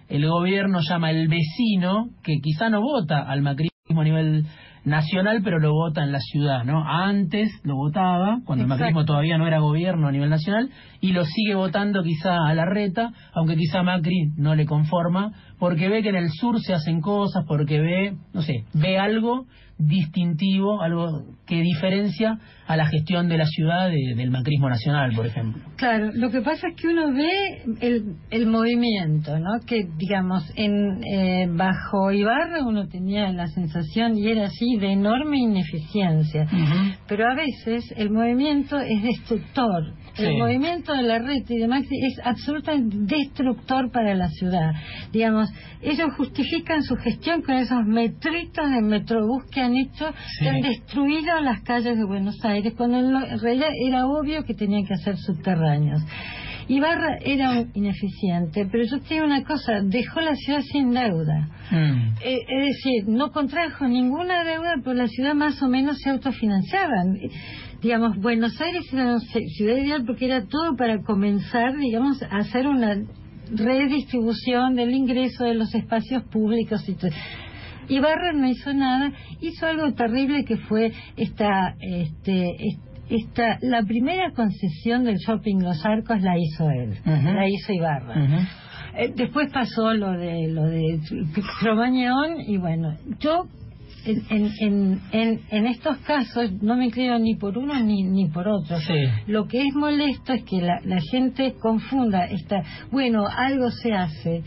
el gobierno llama el vecino, que quizá no vota al macrismo a nivel nacional, pero lo vota en la ciudad, ¿no? Antes lo votaba, cuando el macrismo todavía no era gobierno a nivel nacional, y lo sigue votando quizá a Larreta, aunque quizá Macri no le conforma, porque ve que en el sur se hacen cosas, porque ve, no sé, ve algo distintivo, algo que diferencia a la gestión de la ciudad de, del macrismo nacional, por ejemplo. Claro, lo que pasa es que uno ve el, el movimiento, ¿no? Que, digamos, en eh, bajo Ibarra uno tenía la sensación, y era así, de enorme ineficiencia. Uh-huh. Pero a veces el movimiento es destructor. Sí. El movimiento de Larreta y de Macri es absolutamente destructor para la ciudad. Digamos, ellos justifican su gestión con esos metritos de Metrobús que han hecho, sí. que han destruido las calles de Buenos Aires, cuando en realidad era obvio que tenían que hacer subterráneos. Ibarra era un ineficiente, pero yo te digo una cosa, dejó la ciudad sin deuda. Mm. Eh, es decir, no contrajo ninguna deuda, pero la ciudad más o menos se autofinanciaba. Digamos, Buenos Aires era una ciudad ideal porque era todo para comenzar, digamos, a hacer una redistribución del ingreso de los espacios públicos y todo. Ibarra no hizo nada, hizo algo terrible que fue esta, este, esta, la primera concesión del shopping Los Arcos la hizo él, uh-huh. la hizo Ibarra. Uh-huh. Eh, después pasó lo de lo de Cromañón y bueno, yo en, en, en, en, en estos casos no me creo ni por uno ni, ni por otro. Sí. Lo que es molesto es que la, la gente confunda esta, bueno, algo se hace.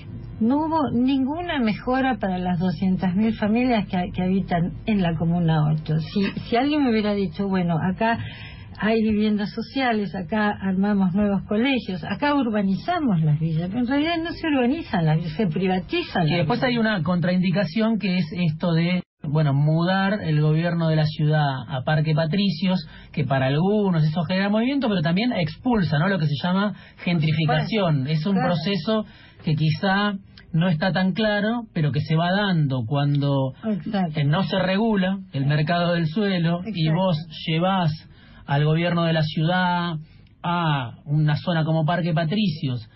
No hubo ninguna mejora para las doscientas mil familias que, que habitan en la Comuna ocho. Si, si alguien me hubiera dicho, bueno, acá hay viviendas sociales, acá armamos nuevos colegios, acá urbanizamos las villas, pero en realidad no se urbanizan las villas, se privatizan. Y después villas. Hay una contraindicación que es esto de, bueno, mudar el gobierno de la ciudad a Parque Patricios, que para algunos eso genera movimiento, pero también expulsa, ¿no? Lo que se llama gentrificación. Bueno, es un claro. proceso que quizá no está tan claro, pero que se va dando cuando eh, no se regula el mercado del suelo. Exacto. Y vos llevás al gobierno de la ciudad a una zona como Parque Patricios,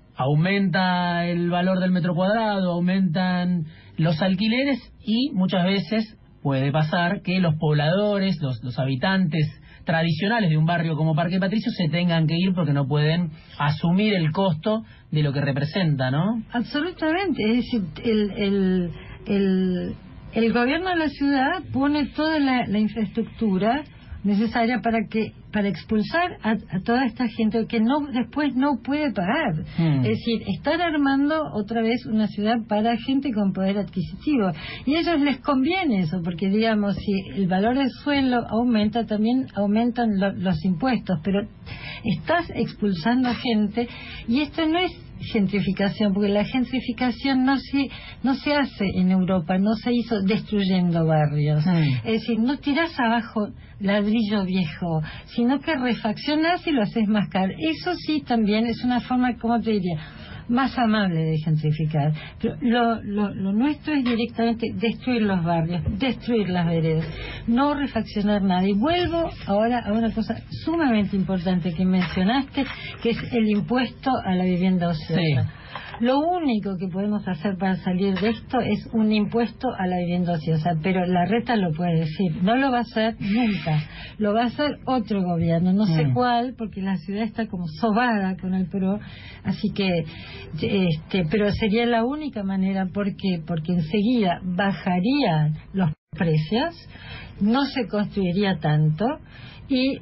aumenta el valor del metro cuadrado, aumentan los alquileres y muchas veces puede pasar que los pobladores, los, los habitantes tradicionales de un barrio como Parque Patricios se tengan que ir porque no pueden asumir el costo de lo que representa, ¿no? Absolutamente, es decir, el, el, el, el gobierno de la ciudad pone toda la, la infraestructura necesaria para que para expulsar a, a toda esta gente que no después no puede pagar. Hmm. Es decir, están armando otra vez una ciudad para gente con poder adquisitivo. Y a ellos les conviene eso, porque digamos, si el valor del suelo aumenta, también aumentan lo, los impuestos, pero estás expulsando gente y esto no es gentrificación, porque la gentrificación no se no se hace en Europa, no se hizo destruyendo barrios. Mm. Es decir, no tirás abajo ladrillo viejo, sino que refaccionás y lo haces más caro. Eso sí también es una forma, ¿cómo te diría?, más amable de gentrificar. Pero lo, lo, lo nuestro es directamente destruir los barrios, destruir las veredas, no refaccionar nada. Y vuelvo ahora a una cosa sumamente importante que mencionaste, que es el impuesto a la vivienda ociosa. Sí. Lo único que podemos hacer para salir de esto es un impuesto a la vivienda ociosa, pero Larreta lo puede decir, no lo va a hacer nunca, lo va a hacer otro gobierno, no sé mm. cuál, porque la ciudad está como sobada con el P R O, así que, este, pero sería la única manera, porque porque enseguida bajarían los precios, no se construiría tanto y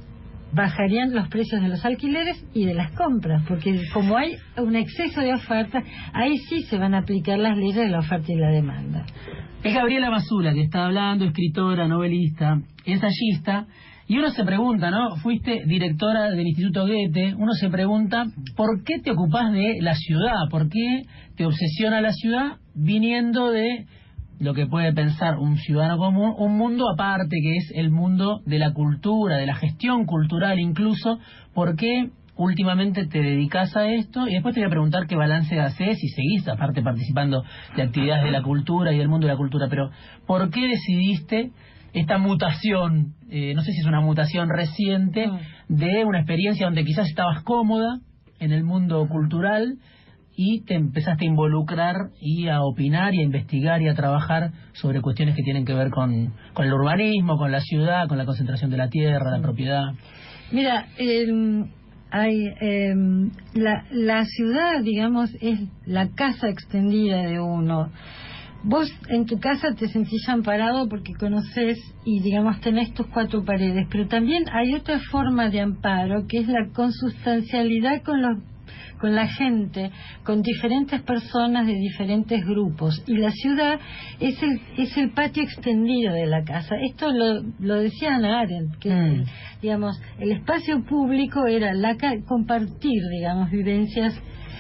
bajarían los precios de los alquileres y de las compras, porque como hay un exceso de oferta, ahí sí se van a aplicar las leyes de la oferta y la demanda. Es Gabriela Masula que está hablando, escritora, novelista, ensayista, y uno se pregunta, ¿no? Fuiste directora del Instituto Goethe, uno se pregunta, ¿por qué te ocupás de la ciudad? ¿Por qué te obsesiona la ciudad viniendo de lo que puede pensar un ciudadano común, un mundo aparte que es el mundo de la cultura, de la gestión cultural incluso? ¿Por qué últimamente te dedicas a esto? Y después te voy a preguntar qué balance haces si seguís aparte participando de actividades de la cultura y del mundo de la cultura, pero ¿por qué decidiste esta mutación, eh, no sé si es una mutación reciente, de una experiencia donde quizás estabas cómoda en el mundo cultural y te empezaste a involucrar y a opinar y a investigar y a trabajar sobre cuestiones que tienen que ver con, con el urbanismo, con la ciudad, con la concentración de la tierra, la propiedad. Mira, eh, hay, eh, la, la ciudad, digamos, es la casa extendida de uno. Vos en tu casa te sentís amparado porque conocés y, digamos, tenés tus cuatro paredes, pero también hay otra forma de amparo, que es la consustancialidad con los con la gente, con diferentes personas de diferentes grupos, y la ciudad es el es el patio extendido de la casa. Esto lo, lo decía Hannah Arendt, que mm. digamos, el espacio público era la compartir, digamos, vivencias,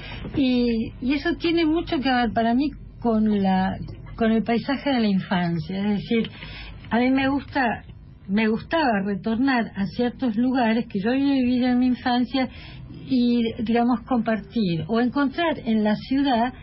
y, y eso tiene mucho que ver para mí con la con el paisaje de la infancia. Es decir, a mí me gusta me gustaba retornar a ciertos lugares que yo había vivido en mi infancia y, digamos, compartir o encontrar en la ciudad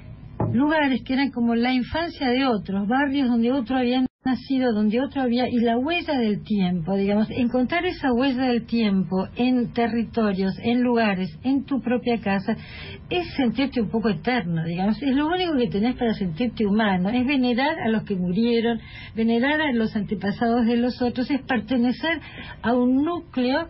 lugares que eran como la infancia de otros, barrios donde otro había nacido, donde otro había, y la huella del tiempo, digamos, encontrar esa huella del tiempo en territorios, en lugares, en tu propia casa, es sentirte un poco eterno, digamos, es lo único que tenés para sentirte humano, es venerar a los que murieron, venerar a los antepasados de los otros, es pertenecer a un núcleo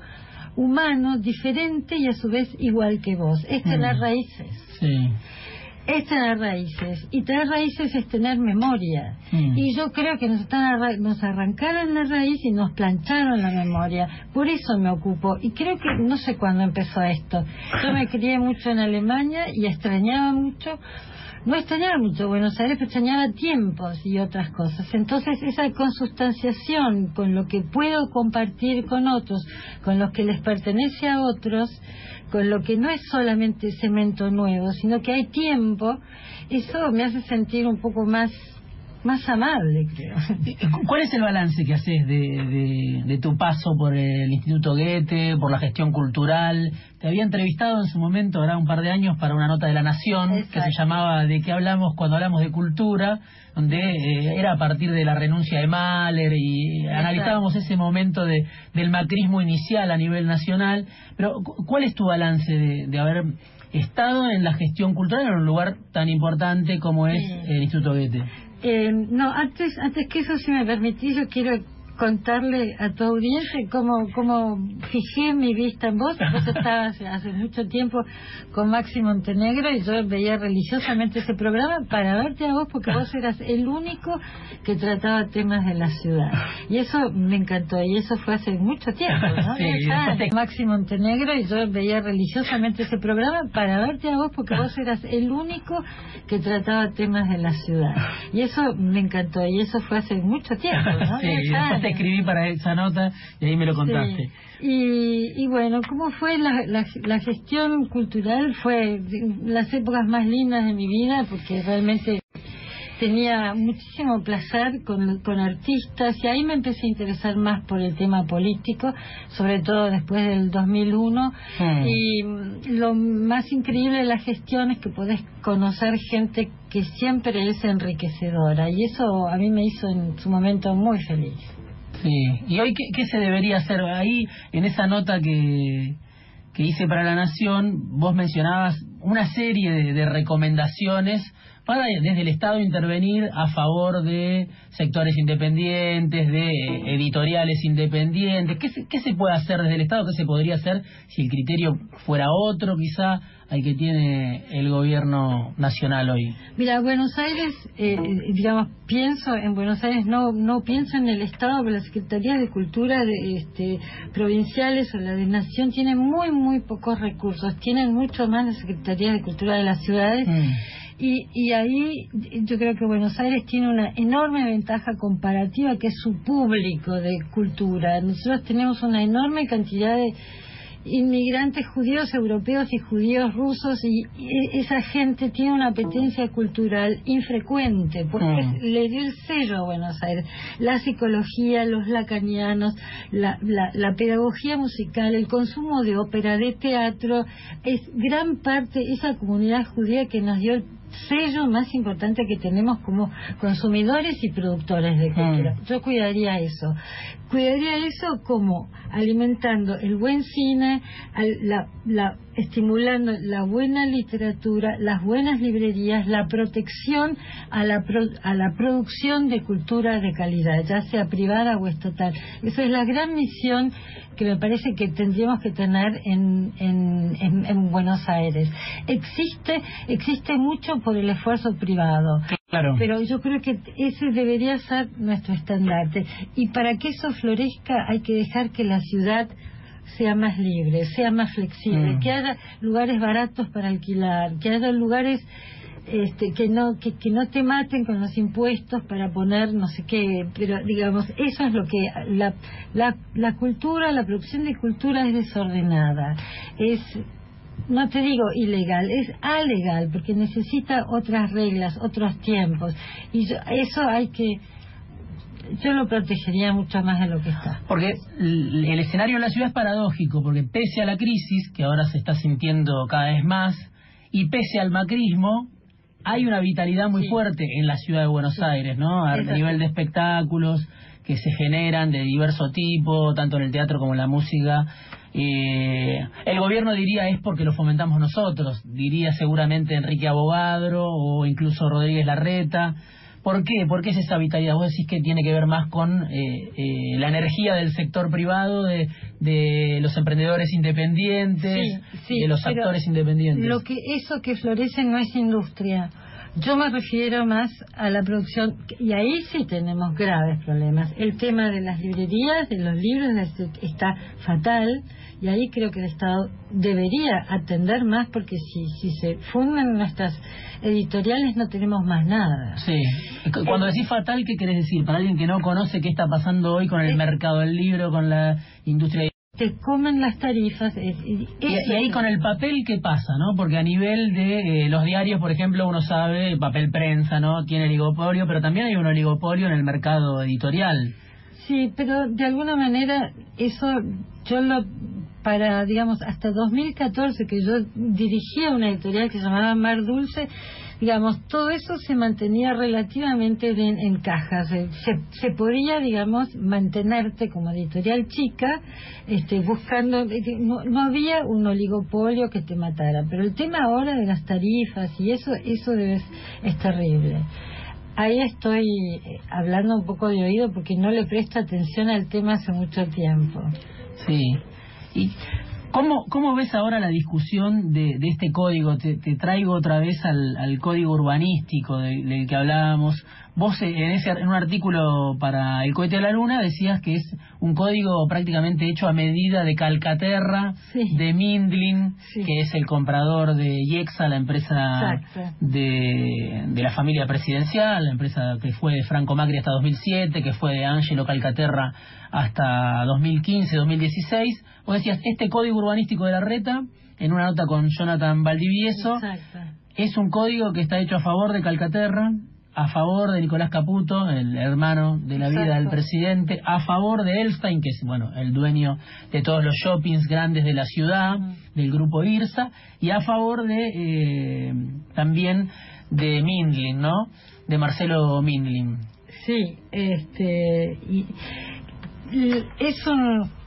humano diferente y a su vez igual que vos, es tener mm. raíces. Sí. Es tener raíces, y tener raíces es tener memoria, mm. y yo creo que nos, están arra- nos arrancaron la raíz y nos plancharon la memoria, por eso me ocupo, y creo que no sé cuándo empezó esto. Yo me crié mucho en Alemania y extrañaba mucho, no extrañaba mucho Buenos Aires, pero extrañaba tiempos y otras cosas. Entonces esa consustanciación con lo que puedo compartir con otros, con lo que les pertenece a otros, con lo que no es solamente cemento nuevo, sino que hay tiempo, eso me hace sentir un poco más más amable, creo. ¿Cuál es el balance que haces de, de, de tu paso por el Instituto Goethe, por la gestión cultural? Te había entrevistado en su momento, ahora un par de años, para una nota de La Nación. Exacto. Que se llamaba ¿De qué hablamos cuando hablamos de cultura?, donde eh, era a partir de la renuncia de Mahler y Exacto. analizábamos ese momento de, del macrismo inicial a nivel nacional. Pero ¿cuál es tu balance de, de haber estado en la gestión cultural en un lugar tan importante como es sí. el Instituto Goethe? Eh, no, antes antes que eso, si me permitís, yo quiero contarle a tu audiencia cómo, cómo fijé mi vista en vos. Vos estabas hace, hace mucho tiempo con Maxi Montenegro y yo veía religiosamente ese programa para verte a vos, porque vos eras el único que trataba temas de la ciudad. Y eso me encantó, y eso fue hace mucho tiempo, ¿no? Sí, sí. Maxi Montenegro y yo veía religiosamente ese programa para verte a vos, porque vos eras el único que trataba temas de la ciudad. Y eso me encantó, y eso fue hace mucho tiempo, ¿no? Sí, te escribí para esa nota y ahí me lo contaste. Sí. Y, y bueno, ¿cómo fue la, la, la gestión cultural? Fue las épocas más lindas de mi vida, porque realmente tenía muchísimo placer con, con artistas, y ahí me empecé a interesar más por el tema político, sobre todo después del dos mil uno. Mm. Y lo más increíble de la gestión es que podés conocer gente que siempre es enriquecedora, y eso a mí me hizo en su momento muy feliz. Sí, y hoy, ¿qué, qué se debería hacer? Ahí, en esa nota que, que hice para La Nación, vos mencionabas una serie de, de recomendaciones para desde el Estado intervenir a favor de sectores independientes, de editoriales independientes. ¿Qué se, qué se puede hacer desde el Estado? ¿Qué se podría hacer si el criterio fuera otro, quizá, al que tiene el gobierno nacional hoy? Mira, Buenos Aires, eh, digamos, pienso en Buenos Aires, no no pienso en el Estado, pero la Secretaría de Cultura de, este, provinciales o la de Nación tienen muy, muy pocos recursos. Tienen mucho más la Secretaría de Cultura de las ciudades. Mm. Y, y ahí yo creo que Buenos Aires tiene una enorme ventaja comparativa, que es su público de cultura. Nosotros tenemos una enorme cantidad de inmigrantes judíos europeos y judíos rusos, y, y esa gente tiene una apetencia cultural infrecuente, porque mm. le dio el sello a Buenos Aires. La psicología, los lacanianos, la, la, la pedagogía musical, el consumo de ópera, de teatro, es gran parte esa comunidad judía que nos dio el sello más importante que tenemos como consumidores y productores de cultura. Mm. Yo cuidaría eso. Cuidaría eso como alimentando el buen cine, la, la, estimulando la buena literatura, las buenas librerías, la protección a la, pro, a la producción de cultura de calidad, ya sea privada o estatal. Esa es la gran misión que me parece que tendríamos que tener en, en, en, en Buenos Aires. Existe, existe mucho por el esfuerzo privado. Claro. Pero yo creo que ese debería ser nuestro estandarte. Y para que eso florezca hay que dejar que la ciudad sea más libre, sea más flexible, mm. que haya lugares baratos para alquilar, que haya lugares este, que no que, que no te maten con los impuestos para poner no sé qué, pero digamos, eso es lo que la, la, la cultura, la producción de cultura es desordenada, es... No te digo ilegal, es alegal, porque necesita otras reglas, otros tiempos. Y yo, eso hay que... Yo lo protegería mucho más de lo que está. Porque el escenario en la ciudad es paradójico, porque pese a la crisis, que ahora se está sintiendo cada vez más, y pese al macrismo, hay una vitalidad muy sí. fuerte en la ciudad de Buenos sí. Aires, ¿no? A Exacto. nivel de espectáculos que se generan de diverso tipo, tanto en el teatro como en la música. Eh, el gobierno diría es porque lo fomentamos nosotros, diría seguramente Enrique Abogadro o incluso Rodríguez Larreta. ¿Por qué? ¿Por qué es esa vitalidad? Vos decís que tiene que ver más con eh, eh, la energía del sector privado, de, de los emprendedores independientes, sí, sí, de los actores independientes. Lo que eso que florece no es industria. Yo me refiero más a la producción, y ahí sí tenemos graves problemas. El tema de las librerías, de los libros, está fatal, y ahí creo que el Estado debería atender más, porque si, si se fundan nuestras editoriales no tenemos más nada. Sí. Cuando decís fatal, ¿qué querés decir? Para alguien que no conoce qué está pasando hoy con el es... mercado del libro, con la industria... Te comen las tarifas. Es, y, y ahí con el papel, ¿qué pasa, no? Porque a nivel de eh, los diarios, por ejemplo, uno sabe, papel prensa, ¿no? Tiene oligopolio, pero también hay un oligopolio en el mercado editorial. Sí, pero de alguna manera eso yo lo... Para, digamos, hasta dos mil catorce, que yo dirigía una editorial que se llamaba Mar Dulce, digamos, todo eso se mantenía relativamente bien en cajas. Se, se, se podía, digamos, mantenerte como editorial chica, este, buscando... No, no había un oligopolio que te matara. Pero el tema ahora de las tarifas y eso, eso es, es terrible. Ahí estoy hablando un poco de oído porque no le presto atención al tema hace mucho tiempo. Sí. ¿Y cómo, cómo ves ahora la discusión de, de este código? Te, te traigo otra vez al, al código urbanístico del de que hablábamos. Vos en, ese, en un artículo para El cohete a la luna decías que es un código prácticamente hecho a medida de Calcaterra, sí. de Mindlin, sí. que es el comprador de IEXA, la empresa de, de la familia presidencial, la empresa que fue de Franco Macri hasta dos mil siete, que fue de Angelo Calcaterra hasta dos mil quince, dos mil dieciséis. Vos decías, este código urbanístico de Larreta, en una nota con Jonathan Valdivieso, Exacto. es un código que está hecho a favor de Calcaterra, a favor de Nicolás Caputo, el hermano de la Exacto. vida del presidente, a favor de Elstein, que es bueno el dueño de todos los shoppings grandes de la ciudad, uh-huh. del grupo IRSA, y a favor de eh, también de Mindlin, ¿no? De Marcelo Mindlin. Sí, este y, y es un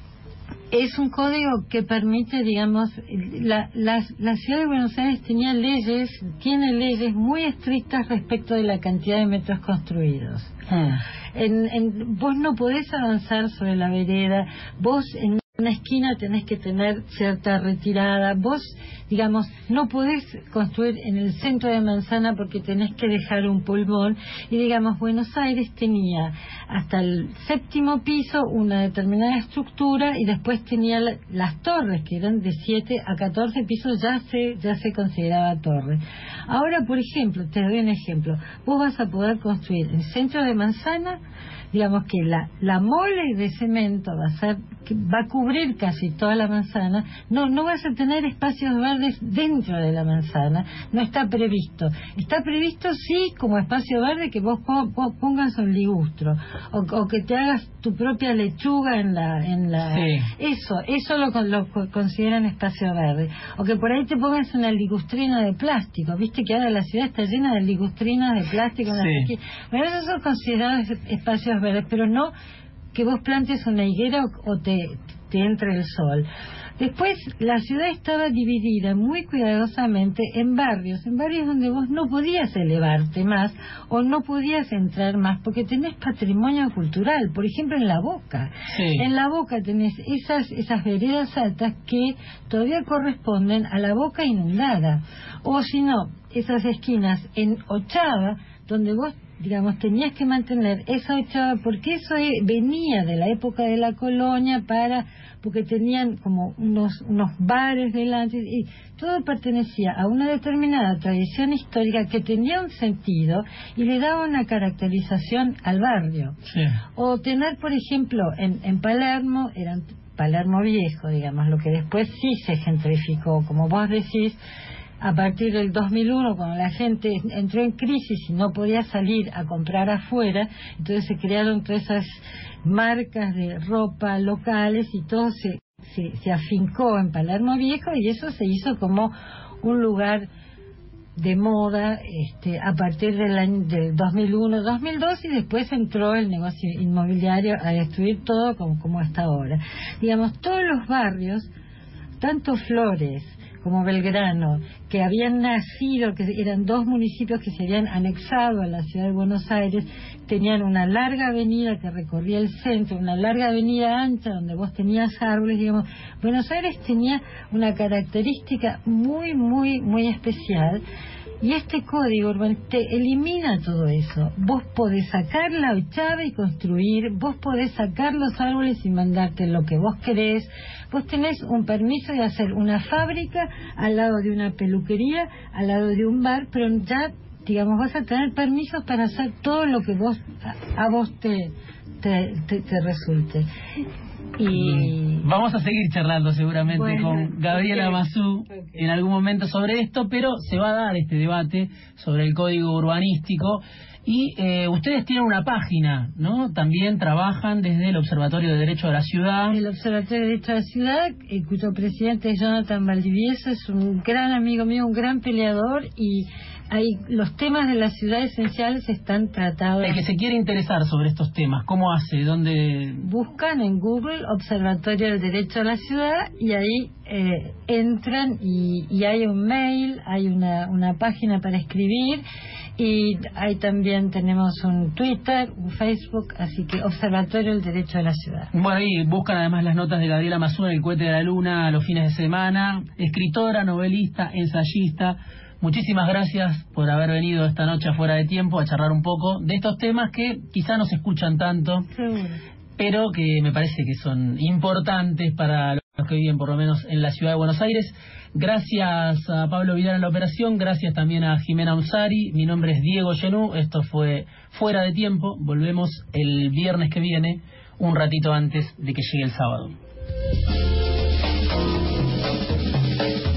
es un código que permite, digamos, la, la, la ciudad de Buenos Aires tenía leyes, tiene leyes muy estrictas respecto de la cantidad de metros construidos. Hmm. En, en, vos no podés avanzar sobre la vereda, vos en una esquina tenés que tener cierta retirada, vos, digamos, no podés construir en el centro de Manzana porque tenés que dejar un pulmón, y digamos, Buenos Aires tenía hasta el séptimo piso una determinada estructura, y después tenía la, las torres, que eran de siete a catorce pisos, ya se, ya se consideraba torre. Ahora, por ejemplo, te doy un ejemplo, vos vas a poder construir en el centro de Manzana, digamos que la, la mole de cemento va a ser, que va a cubrir casi toda la manzana, no, no vas a tener espacios verdes dentro de la manzana, no está previsto. Está previsto sí como espacio verde que vos, vos pongas un ligustro, o, o que te hagas tu propia lechuga en la, en la, sí. eso, eso lo, lo consideran espacio verde, o que por ahí te pongas una ligustrina de plástico, viste que ahora la ciudad está llena de ligustrinas de plástico, sí. bueno, esos son considerados espacios verdes, pero no que vos plantes una higuera o, o te, te entre el sol. Después, la ciudad estaba dividida muy cuidadosamente en barrios, en barrios donde vos no podías elevarte más o no podías entrar más porque tenés patrimonio cultural. Por ejemplo, en La Boca. Sí. En La Boca tenés esas, esas veredas altas que todavía corresponden a La Boca inundada. O si no, esas esquinas en Ochava, donde vos, digamos, tenías que mantener esa Ochava, porque eso venía de la época de la colonia, para porque tenían como unos unos bares delante, y todo pertenecía a una determinada tradición histórica que tenía un sentido y le daba una caracterización al barrio. Sí. O tener, por ejemplo, en, en Palermo, eran Palermo Viejo, digamos, lo que después sí se gentrificó, como vos decís, a partir del dos mil uno, cuando la gente entró en crisis y no podía salir a comprar afuera, entonces se crearon todas esas marcas de ropa locales y todo se, se, se afincó en Palermo Viejo, y eso se hizo como un lugar de moda este, a partir del año del dos mil uno, dos mil dos, y después entró el negocio inmobiliario a destruir todo como, como está ahora. Digamos, todos los barrios, tanto Flores como Belgrano, que habían nacido, que eran dos municipios que se habían anexado a la ciudad de Buenos Aires, tenían una larga avenida que recorría el centro, una larga avenida ancha donde vos tenías árboles, digamos. Buenos Aires tenía una característica muy, muy, muy especial, y este código urbano te elimina todo eso. Vos podés sacar la Ochava y construir, vos podés sacar los árboles y mandarte lo que vos querés, vos tenés un permiso de hacer una fábrica al lado de una peluquería, al lado de un bar, pero ya, digamos, vas a tener permisos para hacer todo lo que vos a, a vos te, te, te, te resulte. Y vamos a seguir charlando seguramente bueno, con Gabriela okay. Mazú okay. en algún momento sobre esto, pero se va a dar este debate sobre el código urbanístico. Y eh, ustedes tienen una página, ¿no? También trabajan desde el Observatorio de Derecho de la Ciudad. El Observatorio de Derecho de la Ciudad, eh, cuyo presidente es Jonathan Valdivieso, es un gran amigo mío, un gran peleador, y ahí los temas de la ciudad esenciales están tratados. El que se quiere interesar sobre estos temas, ¿cómo hace? ¿Dónde? Buscan en Google Observatorio del Derecho a la Ciudad y ahí eh, entran y, y hay un mail, hay una, una página para escribir, y ahí también tenemos un Twitter, un Facebook, así que Observatorio del Derecho a la Ciudad. Bueno, y buscan además las notas de Gabriela Mazú en El Cohete de la Luna los fines de semana, escritora, novelista, ensayista. Muchísimas gracias por haber venido esta noche a Fuera de Tiempo a charlar un poco de estos temas que quizá no se escuchan tanto, Seguro. pero que me parece que son importantes para los que viven por lo menos en la ciudad de Buenos Aires. Gracias a Pablo Vidal en la operación, gracias también a Jimena Unsari. Mi nombre es Diego Genú, esto fue Fuera de Tiempo. Volvemos el viernes que viene, un ratito antes de que llegue el sábado.